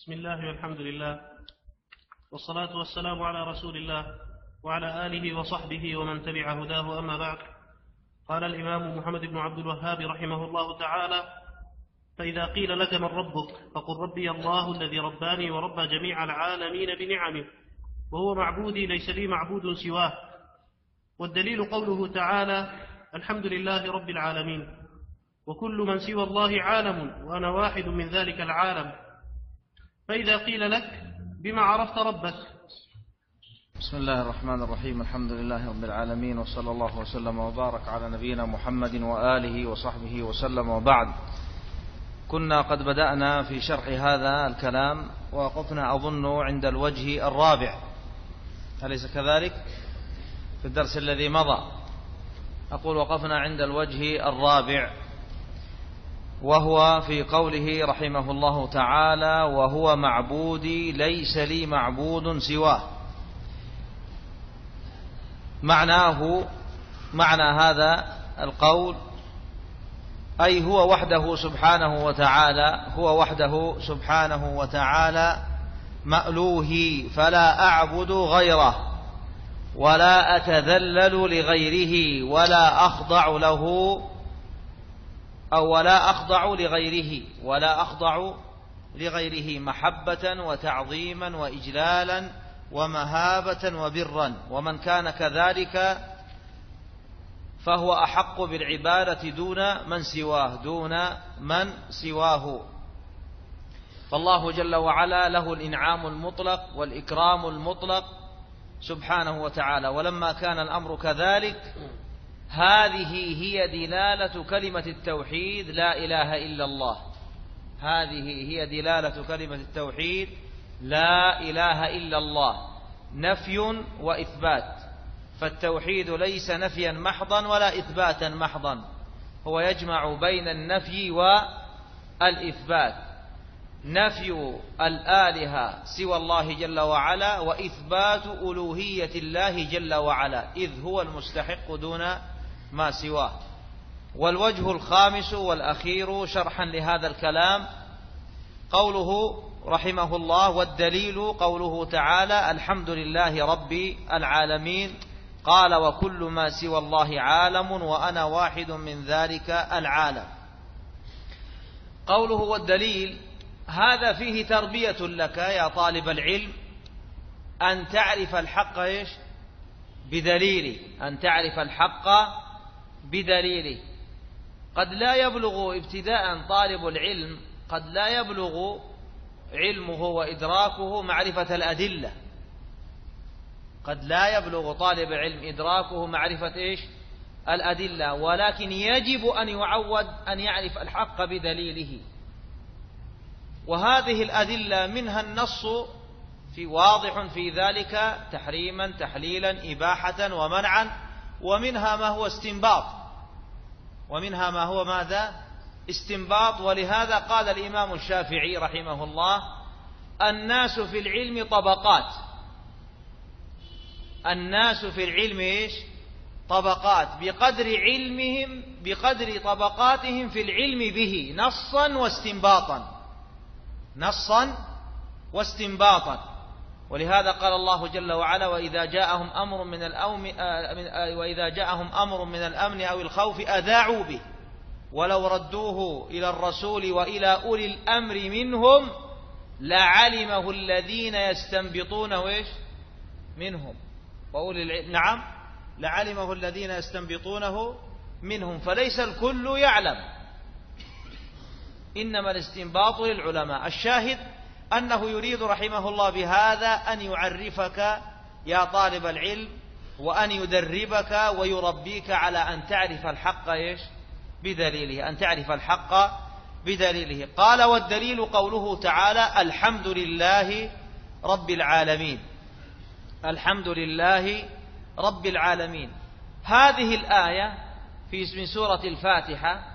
بسم الله والحمد لله والصلاة والسلام على رسول الله وعلى آله وصحبه ومن تبع هداه، أما بعد. قال الإمام محمد بن عبد الوهاب رحمه الله تعالى: فإذا قيل لك من ربك فقل ربي الله الذي رباني وربى جميع العالمين بنعمه، وهو معبودي ليس لي معبود سواه. والدليل قوله تعالى: الحمد لله رب العالمين، وكل من سوى الله عالم وأنا واحد من ذلك العالم. فإذا قيل لك بما عرفت ربك؟ بسم الله الرحمن الرحيم. الحمد لله رب العالمين، وصلى الله وسلم وبارك على نبينا محمد وآله وصحبه وسلم، وبعد. كنا قد بدأنا في شرح هذا الكلام ووقفنا أظن عند الوجه الرابع، أليس كذلك؟ في الدرس الذي مضى أقول وقفنا عند الوجه الرابع، وهو في قوله رحمه الله تعالى: وهو معبودي ليس لي معبود سواه. معنى هذا القول أي هو وحده سبحانه وتعالى مألوهي، فلا أعبد غيره ولا أتذلل لغيره ولا أخضع لغيره محبة وتعظيما وإجلالا ومهابة وبرا. ومن كان كذلك فهو أحق بالعبادة دون من سواه. فالله جل وعلا له الإنعام المطلق والإكرام المطلق سبحانه وتعالى. ولما كان الأمر كذلك، هذه هي دلالة كلمة التوحيد لا إله إلا الله. هذه هي دلالة كلمة التوحيد لا إله إلا الله، نفي وإثبات. فالتوحيد ليس نفيا محضا ولا إثباتا محضا، هو يجمع بين النفي والإثبات. نفي الآلهة سوى الله جل وعلا، وإثبات ألوهية الله جل وعلا، إذ هو المستحق دون ما سواه. والوجه الخامس والأخير شرحا لهذا الكلام قوله رحمه الله: والدليل قوله تعالى: الحمد لله رب العالمين. قال: وكل ما سوى الله عالم وأنا واحد من ذلك العالم. قوله والدليل هذا فيه تربية لك يا طالب العلم أن تعرف الحق بدليله، أن تعرف الحق بدليله. قد لا يبلغ ابتداء طالب العلم، قد لا يبلغ علمه وإدراكه معرفة الأدلة، قد لا يبلغ طالب العلم إدراكه معرفة الأدلة، ولكن يجب أن يعود أن يعرف الحق بدليله. وهذه الأدلة منها النص في واضح في ذلك تحريما تحليلا إباحة ومنعا، ومنها ما هو استنباط، ومنها ما هو ماذا؟ استنباط. ولهذا قال الإمام الشافعي رحمه الله: الناس في العلم طبقات. الناس في العلم طبقات، بقدر علمهم، بقدر طبقاتهم في العلم به نصا واستنباطا. ولهذا قال الله جل وعلا: وإذا جاءهم أمر من الأمن أو الخوف أذاعوا به ولو ردوه إلى الرسول وإلى أولي الأمر منهم لعلمه الذين يستنبطونه منهم. لعلمه الذين يستنبطونه منهم. فليس الكل يعلم، إنما الاستنباط للعلماء. الشاهد أنه يريد رحمه الله بهذا أن يعرفك يا طالب العلم، وأن يدربك ويربيك على أن تعرف الحق بدليله، أن تعرف الحق بدليله. قال: والدليل قوله تعالى: الحمد لله رب العالمين. الحمد لله رب العالمين. هذه الآية من سورة الفاتحة،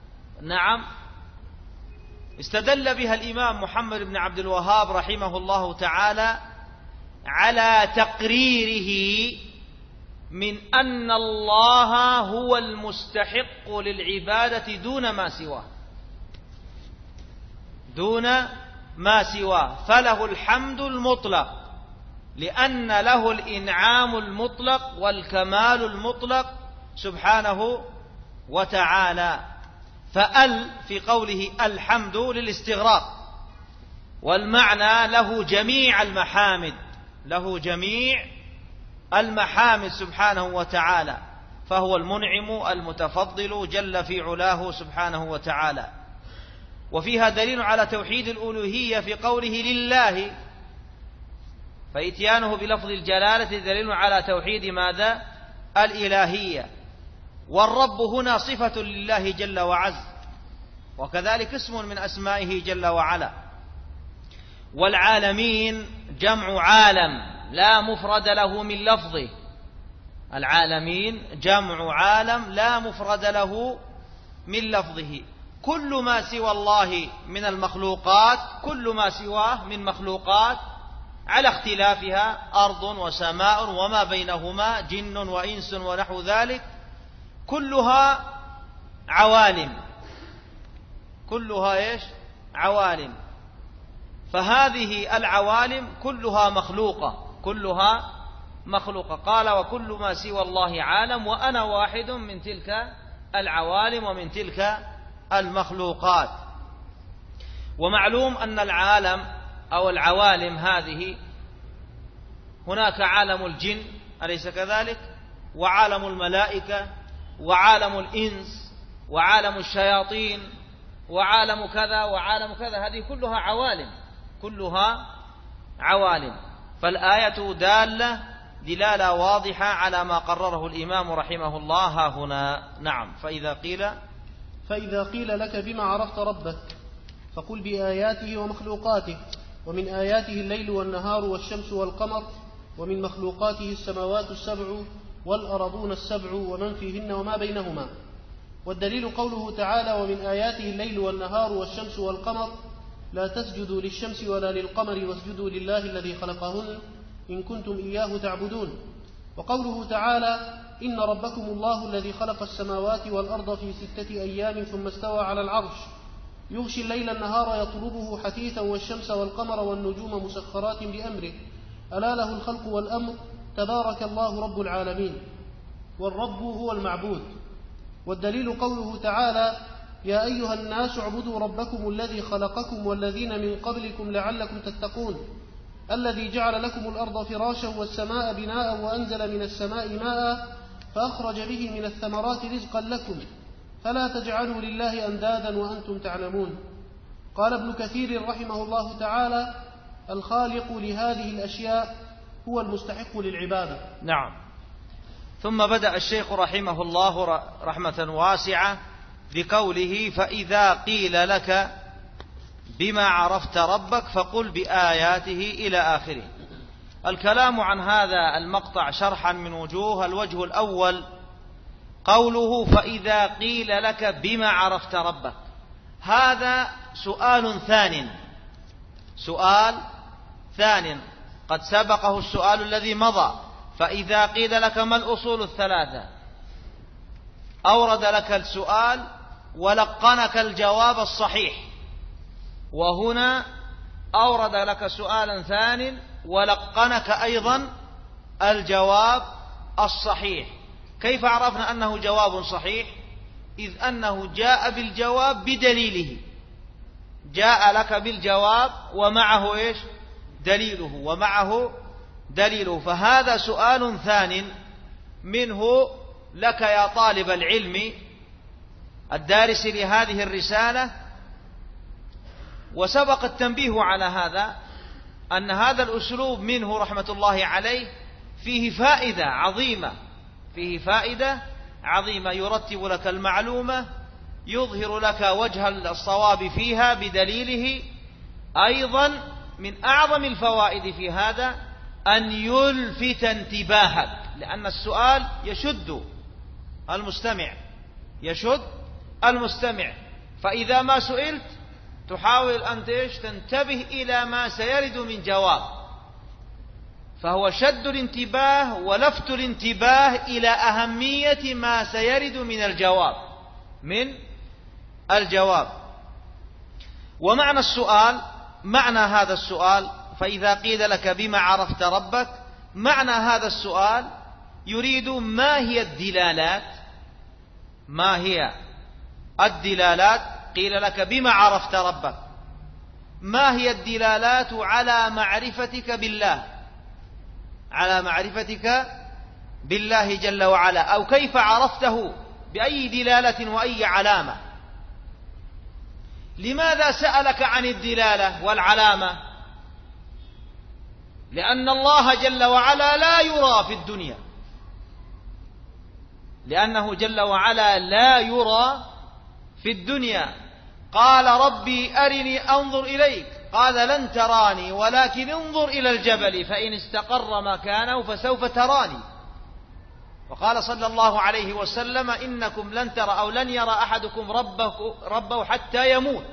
استدل بها الإمام محمد بن عبد الوهاب رحمه الله تعالى على تقريره من أن الله هو المستحق للعبادة دون ما سواه، دون ما سواه فله الحمد المطلق، لأن له الإنعام المطلق والكمال المطلق سبحانه وتعالى. فأل في قوله الحمد للاستغراق، والمعنى له جميع المحامد، له جميع المحامد سبحانه وتعالى، فهو المنعم المتفضل جل في علاه سبحانه وتعالى. وفيها دليل على توحيد الألوهية في قوله لله، فإتيانه بلفظ الجلالة دليل على توحيد ماذا؟ الإلهية. والرب هنا صفة لله جل وعز، وكذلك اسم من أسمائه جل وعلا. والعالمين جمع عالم لا مفرد له من لفظه، العالمين جمع عالم لا مفرد له من لفظه. كل ما سوى الله من المخلوقات، كل ما سواه من مخلوقات على اختلافها، أرض وسماء وما بينهما، جن وإنس ونحو ذلك، كلها عوالم، كلها إيش؟ عوالم. فهذه العوالم كلها مخلوقة، كلها مخلوقة. قال وكل ما سوى الله عالم، وأنا واحد من تلك العوالم ومن تلك المخلوقات. ومعلوم أن العالم أو العوالم هذه، هناك عالم الجن أليس كذلك؟ وعالم الملائكة وعالم الإنس وعالم الشياطين وعالم كذا وعالم كذا، هذه كلها عوالم، كلها عوالم. فالآية دالة دلالة واضحة على ما قرره الإمام رحمه الله هنا. نعم. فإذا قيل لك بما عرفت ربك فقل بآياته ومخلوقاته، ومن آياته الليل والنهار والشمس والقمر، ومن مخلوقاته السماوات السبع والأرضون السبع ومن فيهن وما بينهما. والدليل قوله تعالى ومن آياته الليل والنهار والشمس والقمر، لا تسجدوا للشمس ولا للقمر واسجدوا لله الذي خلقهن إن كنتم إياه تعبدون. وقوله تعالى إن ربكم الله الذي خلق السماوات والأرض في 6 أيام ثم استوى على العرش، يغشي الليل النهار يطلبه حثيثا والشمس والقمر والنجوم مسخرات بأمره، ألا له الخلق والأمر، تبارك الله رب العالمين. والرب هو المعبود. والدليل قوله تعالى يا أيها الناس اعبدوا ربكم الذي خلقكم والذين من قبلكم لعلكم تتقون، الذي جعل لكم الأرض فراشا والسماء بناء وأنزل من السماء ماء فأخرج به من الثمرات رزقا لكم فلا تجعلوا لله أندادا وأنتم تعلمون. قال ابن كثير رحمه الله تعالى الخالق لهذه الأشياء هو المستحق للعبادة. نعم. ثم بدأ الشيخ رحمه الله رحمة واسعة بقوله فإذا قيل لك بما عرفت ربك فقل بآياته إلى آخره. الكلام عن هذا المقطع شرحا من وجوه. الوجه الأول قوله فإذا قيل لك بما عرفت ربك، هذا سؤال ثان، سؤال ثان قد سبقه السؤال الذي مضى. فإذا قيل لك ما الأصول الثلاثة، أورد لك السؤال ولقنك الجواب الصحيح، وهنا أورد لك سؤالا ثان ولقنك أيضا الجواب الصحيح. كيف عرفنا أنه جواب صحيح؟ إذ أنه جاء بالجواب بدليله، جاء لك بالجواب ومعه إيش؟ دليله، ومعه دليله. فهذا سؤال ثان منه لك يا طالب العلم الدارس لهذه الرسالة. وسبق التنبيه على هذا، أن هذا الأسلوب منه رحمة الله عليه فيه فائدة عظيمة، فيه فائدة عظيمة، يرتب لك المعلومة، يظهر لك وجه الصواب فيها بدليله. أيضا من أعظم الفوائد في هذا أن يلفت انتباهك، لأن السؤال يشد المستمع، يشد المستمع. فإذا ما سئلت تحاول أن تنتبه إلى ما سيرد من جواب، فهو شد الانتباه ولفت الانتباه إلى أهمية ما سيرد من الجواب، من الجواب. ومعنى السؤال معنى هذا السؤال، فإذا قيل لك بما عرفت ربك، معنى هذا السؤال يريد ما هي الدلالات، ما هي الدلالات، قيل لك بما عرفت ربك، ما هي الدلالات على معرفتك بالله، على معرفتك بالله جل وعلا، أو كيف عرفته، بأي دلالة وأي علامة. لماذا سألك عن الدلالة والعلامة؟ لأن الله جل وعلا لا يرى في الدنيا، لأنه جل وعلا لا يرى في الدنيا. قال ربي أرني أنظر إليك، قال لن تراني ولكن انظر إلى الجبل فإن استقر مكانه فسوف تراني. وقال صلى الله عليه وسلم إنكم لن ترى أو لن يرى أحدكم ربه حتى يموت.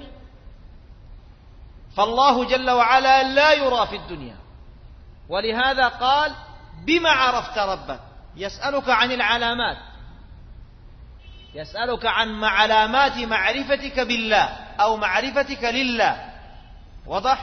فالله جل وعلا لا يرى في الدنيا، ولهذا قال بما عرفت ربك، يسألك عن العلامات، يسألك عن علامات معرفتك بالله أو معرفتك لله. واضح؟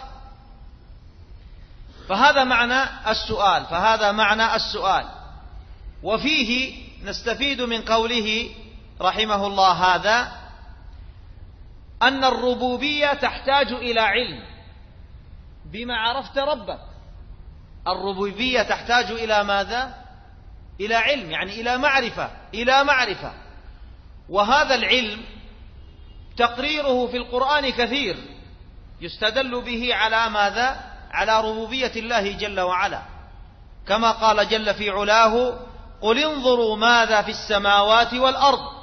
فهذا معنى السؤال، فهذا معنى السؤال. وفيه نستفيد من قوله رحمه الله هذا أن الربوبية تحتاج إلى علم. بما عرفت ربك، الربوبية تحتاج إلى ماذا؟ إلى علم، يعني إلى معرفة، إلى معرفة. وهذا العلم تقريره في القرآن كثير، يستدل به على ماذا؟ على ربوبية الله جل وعلا، كما قال جل في علاه قل انظروا ماذا في السماوات والأرض.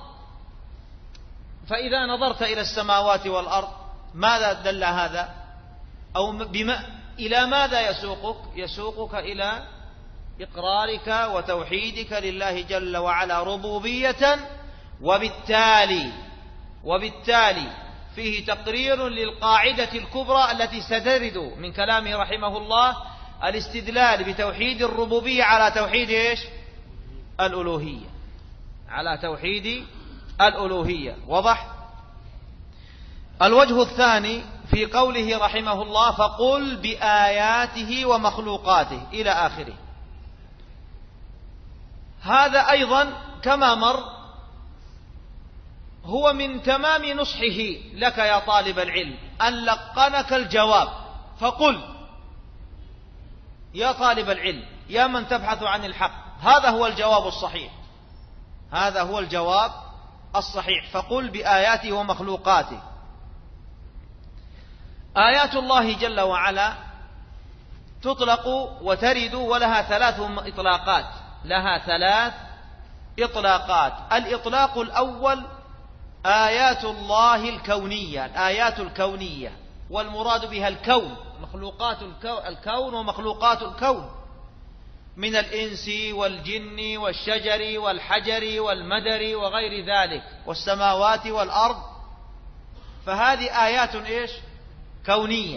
فإذا نظرت إلى السماوات والأرض ماذا دل هذا؟ أو إلى ماذا يسوقك؟ يسوقك إلى إقرارك وتوحيدك لله جل وعلا ربوبية، وبالتالي فيه تقرير للقاعدة الكبرى التي سترد من كلامه رحمه الله، الاستدلال بتوحيد الربوبية على توحيد إيش؟ الألوهية، على توحيد الألوهية. وضح؟ الوجه الثاني في قوله رحمه الله فقل بآياته ومخلوقاته إلى آخره. هذا أيضا كما مر هو من تمام نصحه لك يا طالب العلم أن لقنك الجواب. فقل يا طالب العلم، يا من تبحث عن الحق، هذا هو الجواب الصحيح، هذا هو الجواب الصحيح. فقل بآياته ومخلوقاته. آيات الله جل وعلا تطلق وترد ولها ثلاث إطلاقات، لها ثلاث إطلاقات. الإطلاق الأول آيات الله الكونية، الآيات الكونية، والمراد بها الكون، مخلوقات الكون ومخلوقات الكون من الإنس والجن والشجر والحجر والمدر وغير ذلك، والسماوات والأرض. فهذه آيات إيش؟ كونية.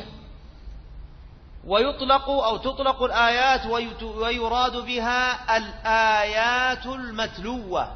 ويطلق أو تطلق الآيات ويراد بها الآيات المتلوة،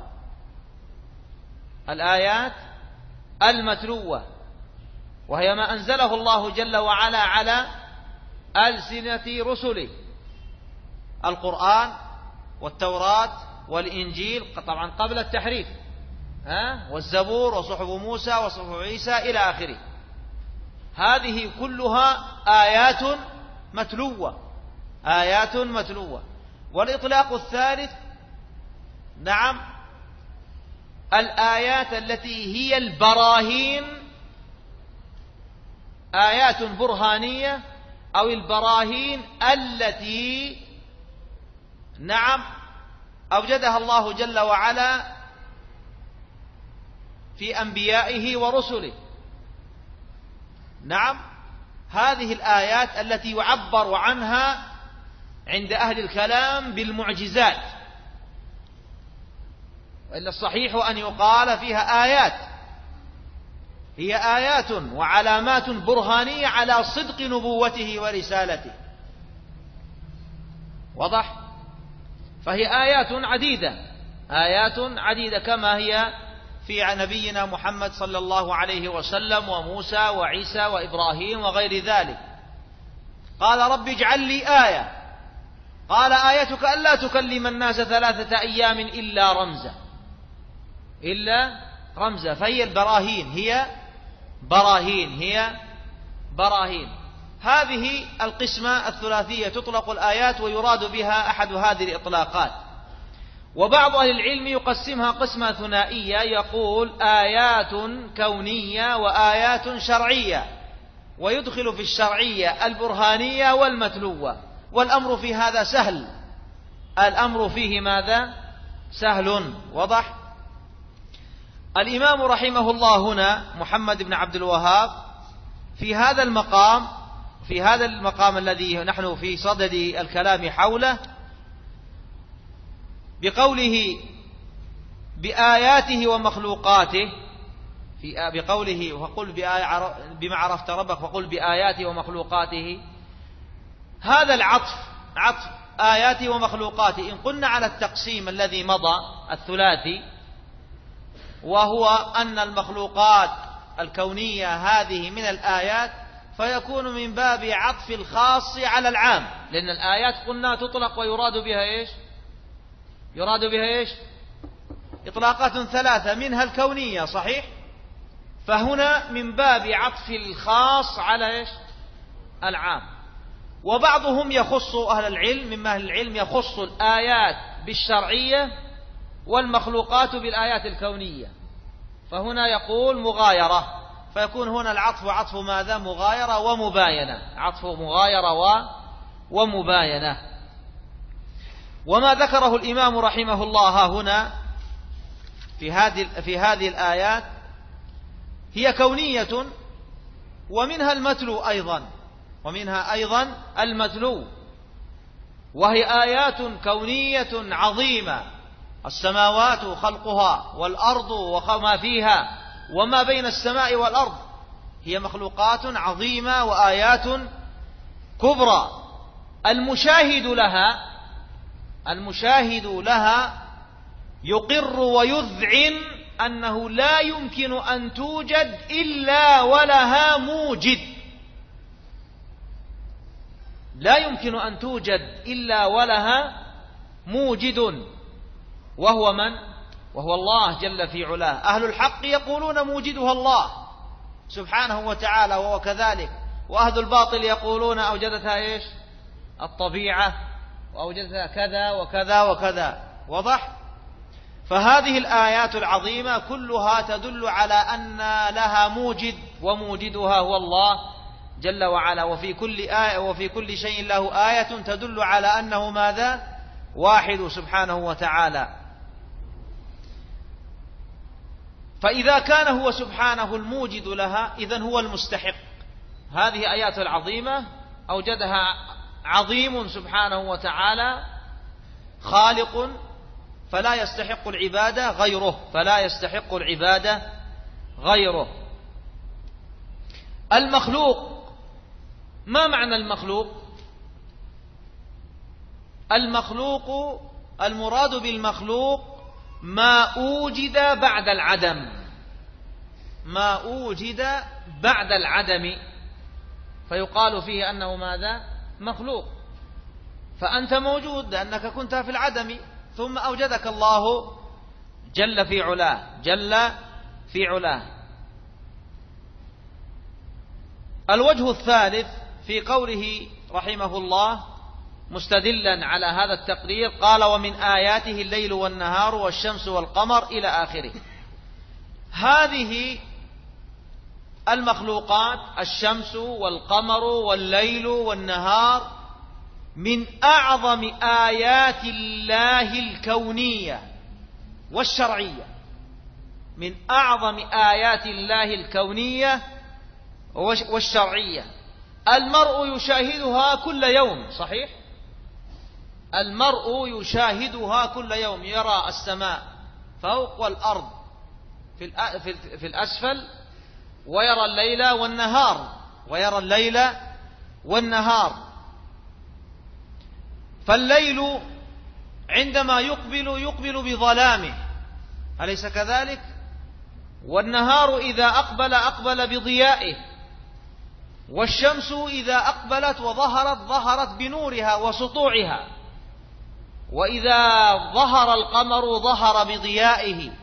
الآيات المتلوة، وهي ما أنزله الله جل وعلا على ألسنة رسله، القرآن والتوراة والإنجيل طبعا قبل التحريف، والزبور وصحف موسى وصحف عيسى إلى آخره. هذه كلها آيات متلوة، آيات متلوة. والإطلاق الثالث نعم الآيات التي هي البراهين، آيات برهانية أو البراهين التي نعم أوجدها الله جل وعلا في أنبيائه ورسله. نعم هذه الآيات التي يعبر عنها عند أهل الكلام بالمعجزات، وإلا الصحيح أن يقال فيها آيات، هي آيات وعلامات برهانية على صدق نبوته ورسالته. وضح؟ فهي آيات عديدة، آيات عديدة كما هي في نبينا محمد صلى الله عليه وسلم وموسى وعيسى وإبراهيم وغير ذلك. قال رب اجعل لي آية، قال آيتك ألا تكلم الناس 3 أيام إلا رمزا. فهي البراهين، هي براهين. هذه القسمة الثلاثية تطلق الآيات ويراد بها أحد هذه الإطلاقات. وبعض أهل العلم يقسمها قسمة ثنائية، يقول آيات كونية وآيات شرعية، ويدخل في الشرعية البرهانية والمتلوة. والأمر في هذا سهل، الأمر فيه ماذا؟ سهل. وضح. الإمام رحمه الله هنا محمد بن عبد الوهاب في هذا المقام الذي نحن في صدد الكلام حوله، بقوله بآياته ومخلوقاته، بقوله وقل بما عرفت ربك وقل بآياته ومخلوقاته، هذا العطف عطف آياته ومخلوقاته. إن قلنا على التقسيم الذي مضى الثلاثي، وهو أن المخلوقات الكونية هذه من الآيات، فيكون من باب عطف الخاص على العام، لأن الآيات قلنا تطلق ويراد بها إيش؟ يراد بها إيش؟ إطلاقات 3 منها الكونية، صحيح؟ فهنا من باب عطف الخاص على إيش؟ العام. وبعضهم يخص أهل العلم، مما أهل العلم يخص الآيات بالشرعية والمخلوقات بالآيات الكونية، فهنا يقول مغايرة، فيكون هنا العطف عطف ماذا؟ مغايرة ومباينة، عطف مغايرة ومباينة. وما ذكره الإمام رحمه الله هنا في هذه الآيات هي كونية، ومنها أيضا المتلو، وهي آيات كونية عظيمة، السماوات خلقها والأرض وما فيها وما بين السماء والأرض، هي مخلوقات عظيمة وآيات كبرى. المشاهد لها يقر ويذعن أنه لا يمكن أن توجد إلا ولها موجد، لا يمكن أن توجد إلا ولها موجد، وهو من؟ وهو الله جل في علاه. أهل الحق يقولون موجدها الله سبحانه وتعالى وهو كذلك، وأهل الباطل يقولون أوجدتها إيش؟ الطبيعة، وأوجدتها كذا وكذا وكذا. وضح. فهذه الآيات العظيمة كلها تدل على أن لها موجد، وموجدها هو الله جل وعلا. وفي كل شيء له آية تدل على أنه ماذا؟ واحد سبحانه وتعالى. فإذا كان هو سبحانه الموجد لها، إذن هو المستحق. هذه آيات العظيمة أوجدها عظيم سبحانه وتعالى، خالق، فلا يستحق العبادة غيره. المخلوق، ما معنى المخلوق؟ المراد بالمخلوق ما أوجد بعد العدم، فيقال فيه أنه ماذا؟ مخلوق. فأنت موجود لأنك كنت في العدم، ثم أوجدك الله جل في علاه. الوجه الثالث في قوله رحمه الله مستدلا على هذا التقرير، قال ومن آياته الليل والنهار والشمس والقمر إلى آخره. هذه المخلوقات، الشمس والقمر والليل والنهار، من أعظم آيات الله الكونية والشرعية، من أعظم آيات الله الكونية والشرعية. المرء يشاهدها كل يوم، صحيح؟ المرء يشاهدها كل يوم، يرى السماء فوق والأرض في الأسفل، ويرى الليل والنهار. فالليل عندما يقبل بظلامه، أليس كذلك؟ والنهار إذا أقبل بضيائه، والشمس إذا أقبلت وظهرت ظهرت بنورها وسطوعها، وإذا ظهر القمر ظهر بضيائه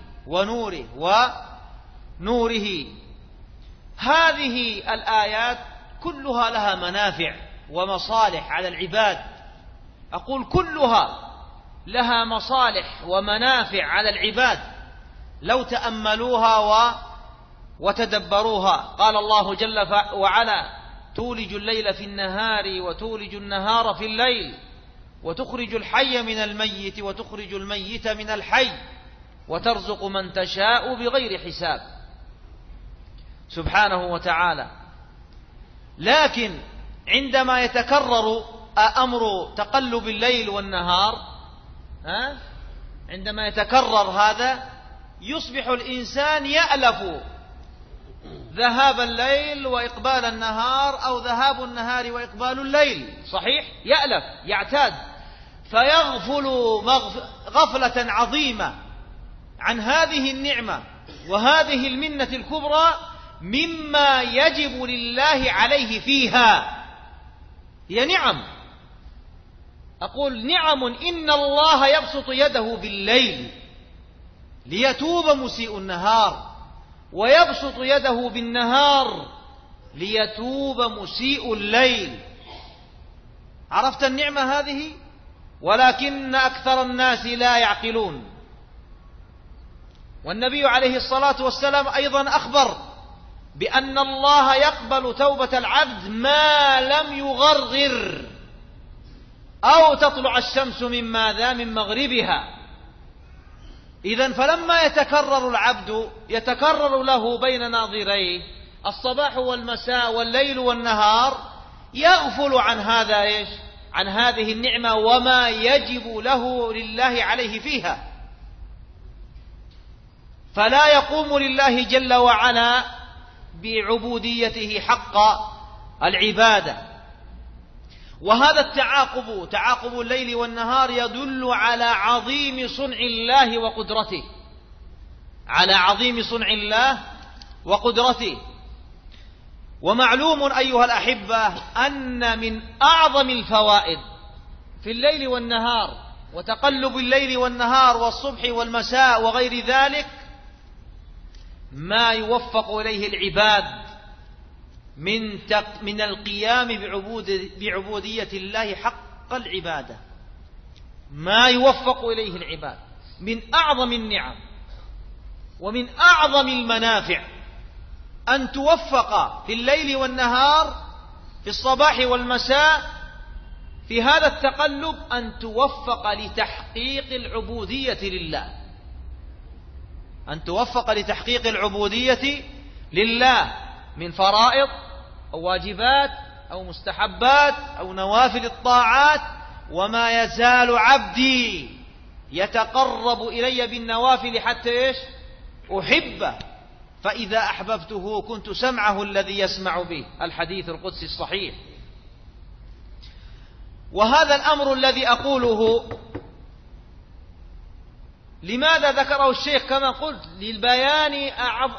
ونوره. هذه الآيات كلها لها منافع ومصالح على العباد. أقول كلها لها مصالح ومنافع على العباد لو تأملوها وتدبروها. قال الله جل وعلا: تولج الليل في النهار وتولج النهار في الليل وتخرج الحي من الميت وتخرج الميت من الحي وترزق من تشاء بغير حساب، سبحانه وتعالى. لكن عندما يتكرر أمر تقلب الليل والنهار، عندما يتكرر هذا يصبح الإنسان يألف ذهاب الليل وإقبال النهار، أو ذهاب النهار وإقبال الليل، صحيح؟ يألف، يعتاد، فيغفل غفلة عظيمة عن هذه النعمة وهذه المنة الكبرى مما يجب لله عليه فيها. هي نعم، أقول نعم. إن الله يبسط يده بالليل ليتوب مسيء النهار، ويبسط يده بالنهار ليتوب مسيء الليل. عرفت النعمة هذه؟ ولكن أكثر الناس لا يعقلون. والنبي عليه الصلاة والسلام أيضا أخبر بأن الله يقبل توبة العبد ما لم يغرغر أو تطلع الشمس من ماذا؟ من مغربها. إذن فلما يتكرر العبد يتكرر له بين ناظريه الصباح والمساء والليل والنهار، يغفل عن هذا إيش؟ عن هذه النعمة وما يجب له لله عليه فيها، فلا يقوم لله جل وعلا بعبوديته حق العبادة. وهذا التعاقب، تعاقب الليل والنهار، يدل على عظيم صنع الله وقدرته، على عظيم صنع الله وقدرته. ومعلوم أيها الأحبة أن من أعظم الفوائد في الليل والنهار وتقلب الليل والنهار والصبح والمساء وغير ذلك ما يوفق إليه العباد من القيام بعبودية الله حق العبادة، ما يوفق إليه العباد من أعظم النعم ومن أعظم المنافع أن توفق في الليل والنهار، في الصباح والمساء، في هذا التقلب أن توفق لتحقيق العبودية لله، أن توفق لتحقيق العبودية لله من فرائض أو واجبات أو مستحبات أو نوافل الطاعات. وما يزال عبدي يتقرب إلي بالنوافل حتى إيش؟ أحبه، فإذا أحببته كنت سمعه الذي يسمع به، الحديث القدسي الصحيح. وهذا الأمر الذي أقوله لماذا ذكره الشيخ كما قلت؟ للبيان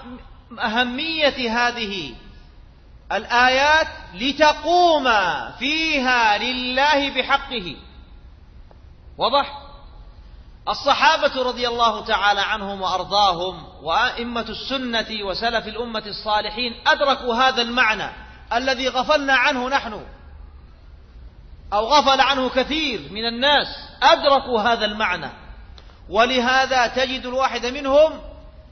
أهمية هذه الآيات لتقوم فيها لله بحقه. وضح؟ الصحابة رضي الله تعالى عنهم وأرضاهم وأئمة السنة وسلف الأمة الصالحين أدركوا هذا المعنى الذي غفلنا عنه نحن، أو غفل عنه كثير من الناس، أدركوا هذا المعنى. ولهذا تجد الواحد منهم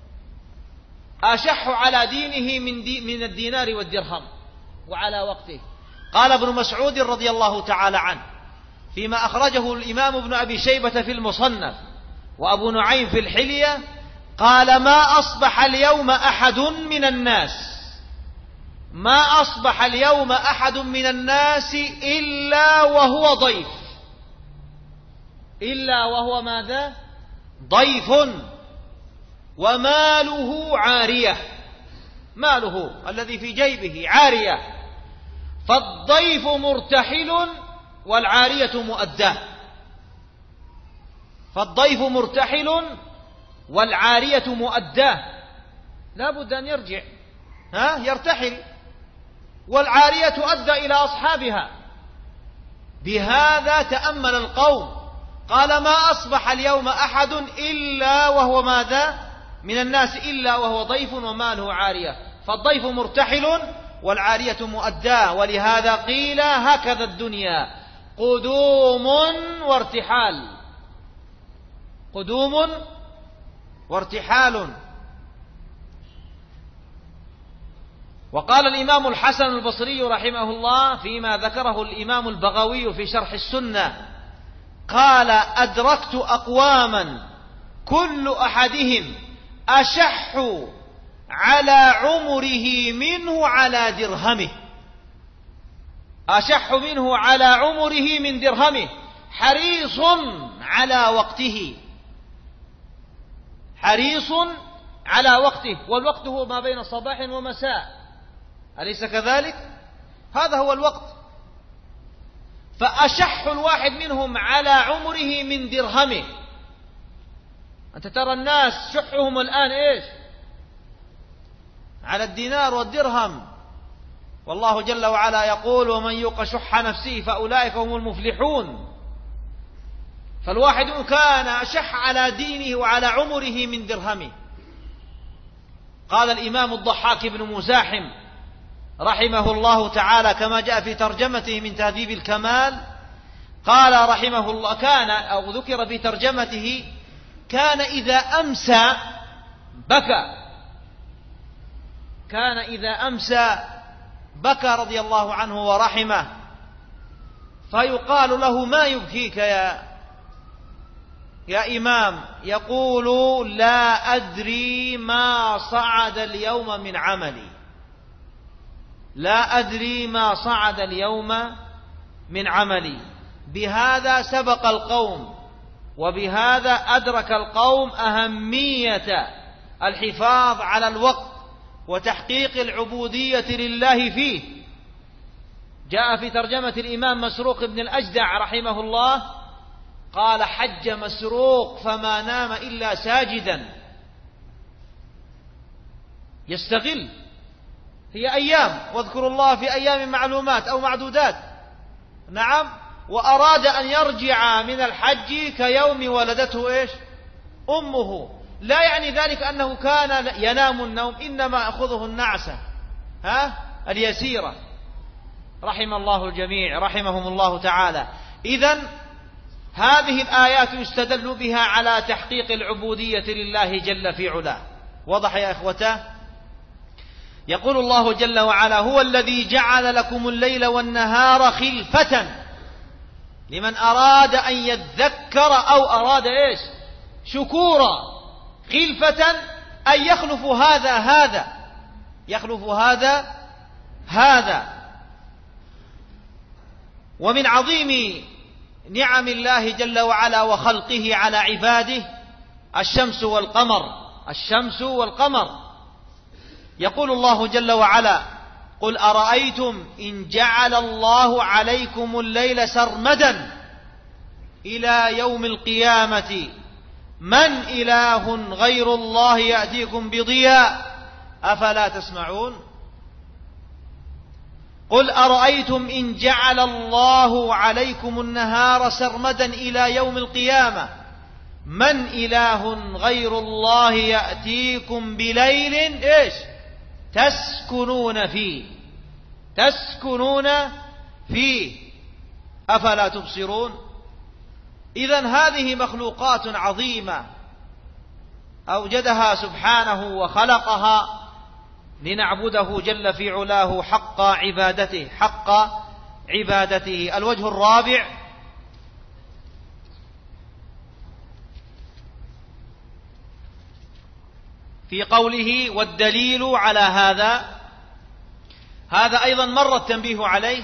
أشح على دينه من الدينار والدرهم وعلى وقته. قال ابن مسعود رضي الله تعالى عنه فيما أخرجه الإمام ابن أبي شيبة في المصنف وأبو نعيم في الحلية، قال: ما أصبح اليوم أحد من الناس، ما أصبح اليوم أحد من الناس إلا وهو ضيف، إلا وهو ماذا؟ ضيف، وماله عارية، ماله الذي في جيبه عارية، فالضيف مرتحل والعارية مؤداه، فالضيف مرتحل والعارية مؤداه، لا بد أن يرجع، يرتحل، والعارية تؤدى إلى أصحابها. بهذا تأمل القوم، قال ما أصبح اليوم أحد إلا وهو ماذا من الناس إلا وهو ضيف وماله عارية، فالضيف مرتحل والعارية مؤداة. ولهذا قيل هكذا الدنيا قدوم وارتحال، قدوم وارتحال. وقال الإمام الحسن البصري رحمه الله فيما ذكره الإمام البغوي في شرح السنة، قال أدركت أقواما كل أحدهم أشح على عمره منه على درهمه، أشح منه على عمره من درهمه، حريص على وقته، حريص على وقته، والوقت هو ما بين صباح ومساء، أليس كذلك؟ هذا هو الوقت. فأشح الواحد منهم على عمره من درهمه. أنت ترى الناس شحهم الآن إيش؟ على الدينار والدرهم. والله جل وعلا يقول ومن يوق شح نفسه فأولئك هم المفلحون. فالواحد كان أشح على دينه وعلى عمره من درهمه. قال الإمام الضحاك بن مزاحم رحمه الله تعالى كما جاء في ترجمته من تهذيب الكمال، قال رحمه الله كان أو ذكر في ترجمته كان إذا أمسى بكى، كان إذا أمسى بكى رضي الله عنه ورحمه، فيقال له ما يبكيك يا إمام؟ يقول لا أدري ما صعد اليوم من عملي، لا أدري ما صعد اليوم من عملي. بهذا سبق القوم، وبهذا أدرك القوم أهمية الحفاظ على الوقت وتحقيق العبودية لله فيه. جاء في ترجمة الإمام مسروق بن الأجدع رحمه الله قال حج مسروق فما نام إلا ساجدا، يستغل، هي أيام واذكروا الله في أيام معلومات أو معدودات، نعم، وأراد أن يرجع من الحج كيوم ولدته إيش؟ أمه. لا يعني ذلك أنه كان ينام النوم، إنما أخذه النعسة اليسيرة. رحم الله الجميع رحمهم الله تعالى. إذن هذه الآيات يستدل بها على تحقيق العبودية لله جل في علاه. وضح يا إخوته؟ يقول الله جل وعلا هو الذي جعل لكم الليل والنهار خلفة لمن أراد أن يذكر أو أراد إيش؟ شكورا. خلفة أن يخلف هذا يخلف هذا. ومن عظيم نعم الله جل وعلا وخلقه على عباده الشمس والقمر، الشمس والقمر. يقول الله جل وعلا قل أرأيتم إن جعل الله عليكم الليل سرمدا إلى يوم القيامة من إله غير الله يأتيكم بضياء أفلا تسمعون. قل أرأيتم إن جعل الله عليكم النهار سرمدا إلى يوم القيامة من إله غير الله يأتيكم بليل إيش؟ تسكنون فيه أفلا تبصرون. إذن هذه مخلوقات عظيمة أوجدها سبحانه وخلقها لنعبده جل في علاه حق عبادته. الوجه الرابع في قوله والدليل على هذا أيضا مر التنبيه عليه،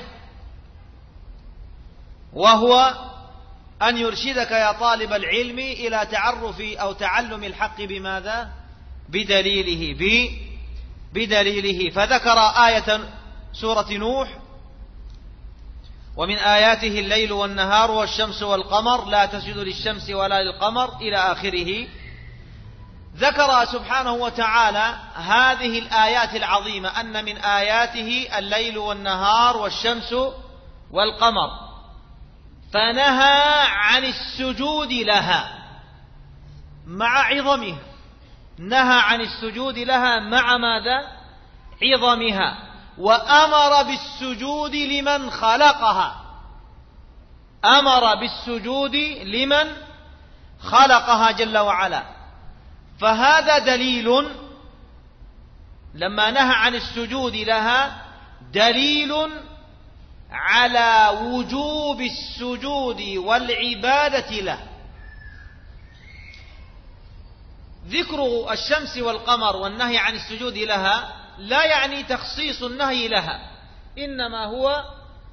وهو أن يرشدك يا طالب العلم إلى تعرف أو تعلم الحق بماذا؟ بدليله. فذكر آية سورة نوح ومن آياته الليل والنهار والشمس والقمر لا تسجدوا للشمس ولا للقمر إلى آخره. ذكر سبحانه وتعالى هذه الآيات العظيمة أن من آياته الليل والنهار والشمس والقمر، فنهى عن السجود لها مع عظمها، نهى عن السجود لها مع ماذا؟ عظمها، وأمر بالسجود لمن خلقها، أمر بالسجود لمن خلقها جل وعلا. فهذا دليل، لما نهى عن السجود لها دليل على وجوب السجود والعبادة له. ذكر الشمس والقمر والنهي عن السجود لها لا يعني تخصيص النهي لها، إنما هو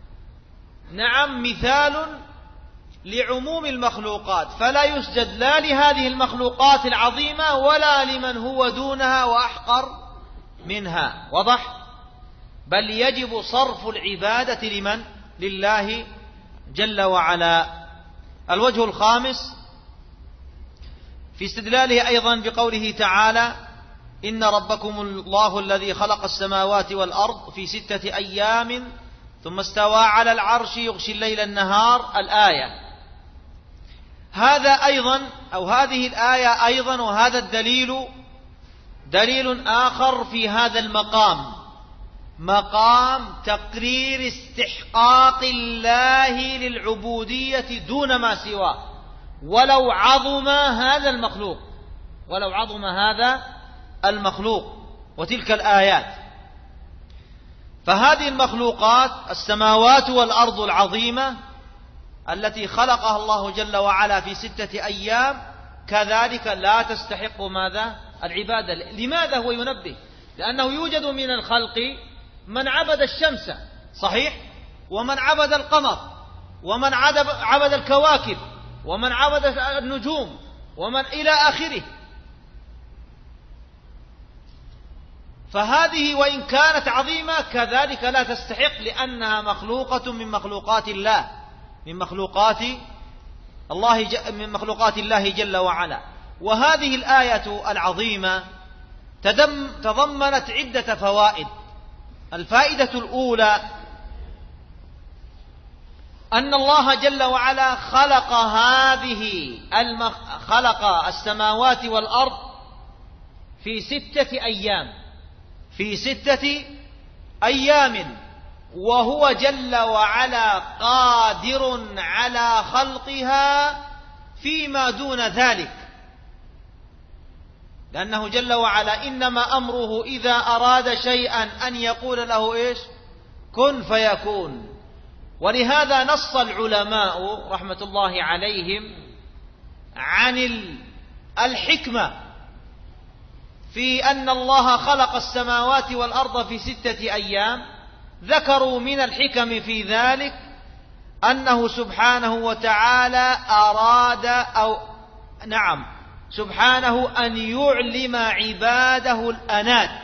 مثال لعموم المخلوقات، فلا يسجد لا لهذه المخلوقات العظيمة ولا لمن هو دونها وأحقر منها، وضح؟ بل يجب صرف العبادة لمن؟ لله جل وعلا. الوجه الخامس في استدلاله أيضا بقوله تعالى: إن ربكم الله الذي خلق السماوات والأرض في 6 أيام ثم استوى على العرش يغشي الليل النهار، الآية. هذا أيضا أو هذه الآية أيضا وهذا الدليل دليل آخر في هذا المقام، مقام تقرير استحقاق الله للعبودية دون ما سواه، ولو عظم هذا المخلوق، ولو عظم هذا المخلوق. وتلك الآيات، فهذه المخلوقات السماوات والأرض العظيمة التي خلقها الله جل وعلا في 6 أيام كذلك لا تستحق ماذا؟ العبادة. لماذا هو ينبه؟ لأنه يوجد من الخلق من عبد الشمس، صحيح، ومن عبد القمر، ومن عبد الكواكب، ومن عبد النجوم، ومن إلى آخره. فهذه وإن كانت عظيمة كذلك لا تستحق، لأنها مخلوقة من مخلوقات الله، من مخلوقات الله جل وعلا. وهذه الآية العظيمة تضمنت عدة فوائد. الفائدة الأولى أن الله جل وعلا خلق السماوات والأرض في 6 أيام، في 6 أيام، وهو جل وعلا قادر على خلقها فيما دون ذلك، لأنه جل وعلا إنما أمره إذا أراد شيئا أن يقول له إيش؟ كن فيكون. ولهذا نص العلماء رحمة الله عليهم عن الحكمة في أن الله خلق السماوات والأرض في 6 أيام. ذكروا من الحكم في ذلك أنه سبحانه وتعالى أراد سبحانه أن يعلم عباده الأنات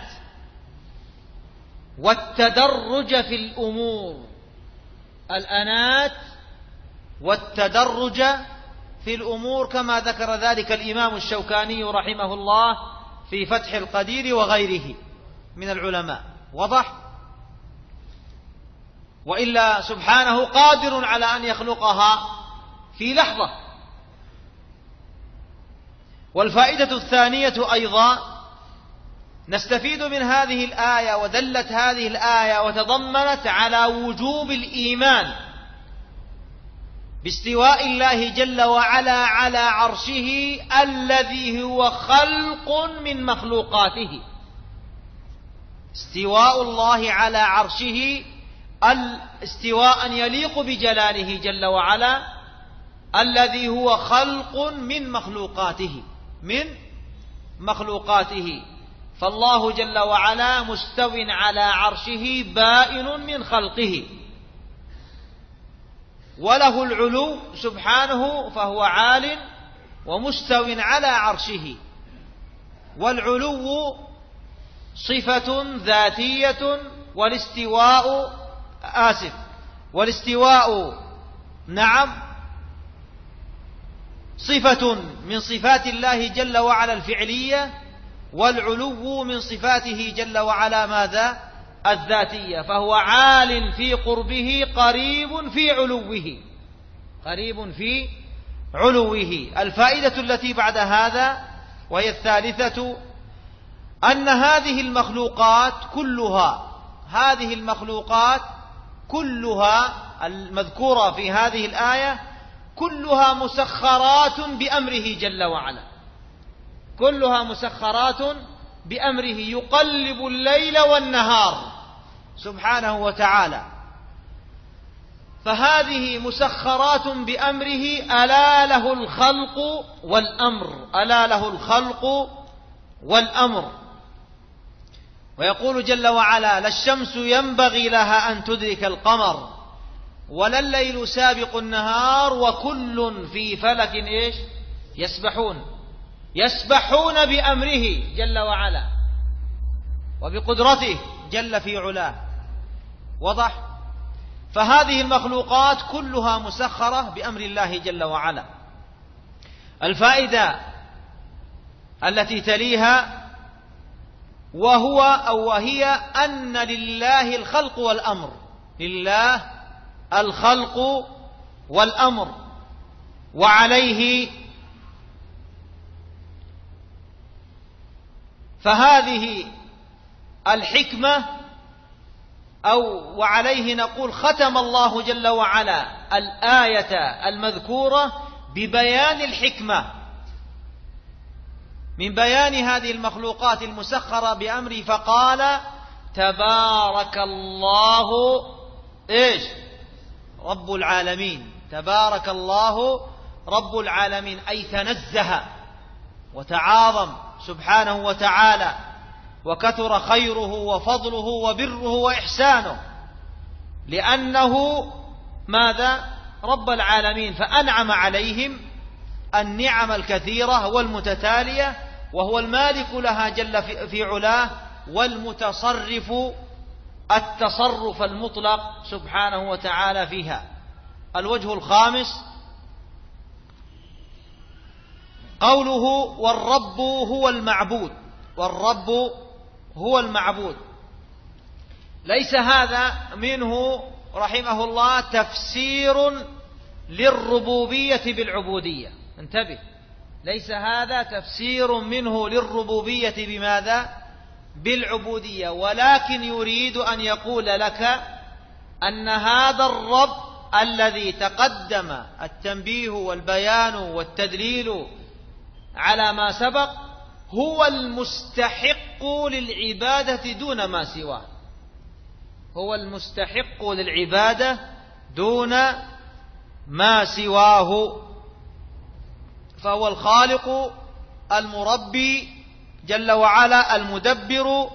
والتدرج في الأمور، الأنات والتدرج في الأمور، كما ذكر ذلك الإمام الشوكاني رحمه الله في فتح القدير وغيره من العلماء، وضح؟ وإلا سبحانه قادر على أن يخلقها في لحظة. والفائدة الثانية أيضا نستفيد من هذه الآية، ودلت هذه الآية وتضمنت على وجوب الإيمان باستواء الله جل وعلا على عرشه الذي هو خلق من مخلوقاته. استواء الله على عرشه استواء يليق بجلاله جل وعلا، الذي هو خلق من مخلوقاته. فالله جل وعلا مستو على عرشه بائن من خلقه، وله العلو سبحانه، فهو عال ومستو على عرشه. والعلو صفة ذاتية، والاستواء صفة من صفات الله جل وعلا الفعلية، والعلو من صفاته جل وعلا ماذا؟ الذاتية. فهو عال في قربه قريب في علوه، قريب في علوه. الفائدة التي بعد هذا وهي الثالثة، أن هذه المخلوقات كلها المذكورة في هذه الآية كلها مسخرات بأمره جل وعلا، كلها مسخرات بأمره، يقلب الليل والنهار سبحانه وتعالى. فهذه مسخرات بأمره، ألا له الخلق والأمر، ألا له الخلق والأمر. ويقول جل وعلا: لا الشمس ينبغي لها أن تدرك القمر ولا الليل سابق النهار وكل في فلك إيش؟ يسبحون بأمره جل وعلا وبقدرته جل في علاه. وضح؟ فهذه المخلوقات كلها مسخرة بأمر الله جل وعلا. الفائدة التي تليها وهي أن لله الخلق والأمر، لله الخلق والأمر، وعليه فهذه الحكمة وعليه نقول ختم الله جل وعلا الآية المذكورة ببيان الحكمة من بيان هذه المخلوقات المسخرة بأمره، فقال: تبارك الله إيش؟ رب العالمين. تبارك الله رب العالمين، أي تنزه وتعاظم سبحانه وتعالى، وكثر خيره وفضله وبره وإحسانه، لأنه ماذا؟ رب العالمين، فأنعم عليهم النعم الكثيرة والمتتالية، وهو المالك لها جل في علاه، والمتصرف التصرف المطلق سبحانه وتعالى فيها. الوجه الخامس قوله: والرب هو المعبود. والرب هو المعبود، ليس هذا منه رحمه الله تفسير للربوبية بالعبودية. انتبه، ليس هذا تفسير منه للربوبية بماذا؟ بالعبودية، ولكن يريد أن يقول لك أن هذا الرب الذي تقدم التنبيه والبيان والتدليل على ما سبق هو المستحق للعبادة دون ما سواه، هو المستحق للعبادة دون ما سواه. فهو الخالق المربي جل وعلا، المدبر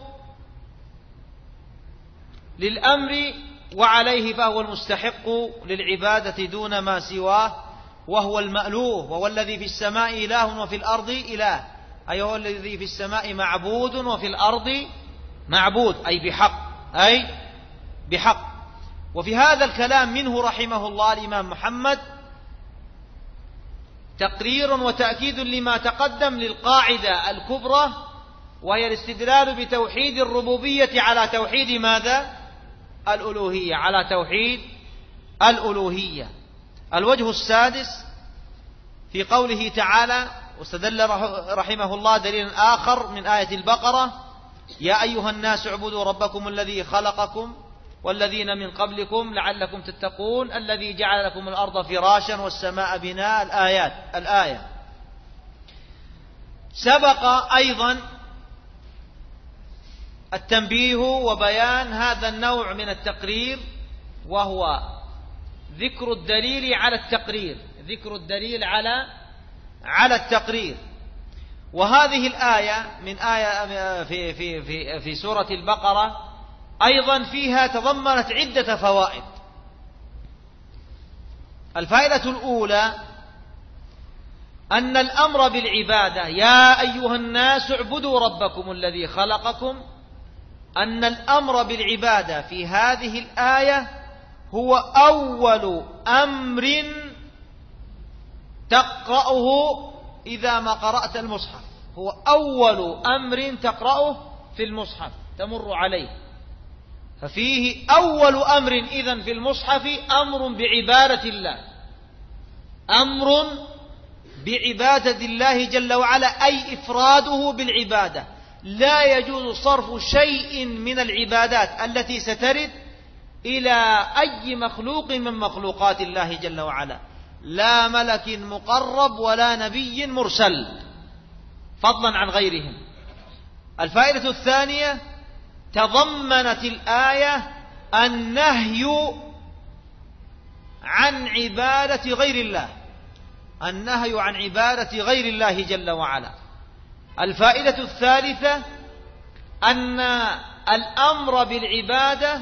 للأمر، وعليه فهو المستحق للعبادة دون ما سواه، وهو المألوه، وهو الذي في السماء إله وفي الأرض إله، أي هو الذي في السماء معبود وفي الأرض معبود، أي بحق. وفي هذا الكلام منه رحمه الله الإمام محمد تقرير وتأكيد لما تقدم للقاعدة الكبرى، وهي الاستدلال بتوحيد الربوبية على توحيد ماذا؟ الألوهية، على توحيد الألوهية. الوجه السادس في قوله تعالى، واستدل رحمه الله دليلا آخر من آية البقرة: يا أيها الناس اعبدوا ربكم الذي خلقكم والذين من قبلكم لعلكم تتقون الذي جعل لكم الأرض فراشا والسماء بناء. الآية سبق أيضا التنبيه وبيان هذا النوع من التقرير، وهو ذكر الدليل على التقرير، ذكر الدليل على التقرير. وهذه الآية من آية في سورة البقرة أيضا فيها تضمنت عدة فوائد. الفائدة الأولى أن الأمر بالعبادة، يا أيها الناس اعبدوا ربكم الذي خلقكم، أن الأمر بالعبادة في هذه الآية هو أول أمر تقرأه إذا ما قرأت المصحف، هو أول أمر تقرأه في المصحف تمر عليه، ففيه أول أمر إذن في المصحف أمر بعبادة الله، أمر بعبادة الله جل وعلا، أي إفراده بالعبادة. لا يجوز صرف شيء من العبادات التي سترد إلى أي مخلوق من مخلوقات الله جل وعلا، لا ملك مقرب ولا نبي مرسل، فضلا عن غيرهم. الفائدة الثانية: تضمنت الآية النهي عن عبادة غير الله، النهي عن عبادة غير الله جل وعلا. الفائدة الثالثة: أن الأمر بالعبادة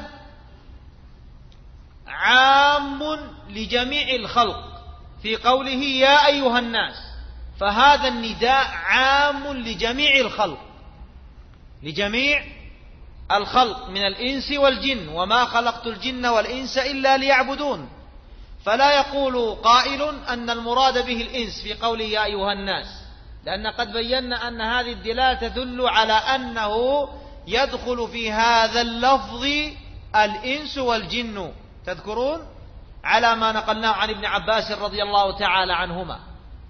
عام لجميع الخلق في قوله يا أيها الناس، فهذا النداء عام لجميع الخلق، لجميع الخلق من الإنس والجن، وما خلقت الجن والإنس إلا ليعبدون. فلا يقول قائل أن المراد به الإنس في قوله يا أيها الناس، لأن قد بينا أن هذه الدلالة تدل على أنه يدخل في هذا اللفظ الإنس والجن، تذكرون على ما نقلناه عن ابن عباس رضي الله تعالى عنهما.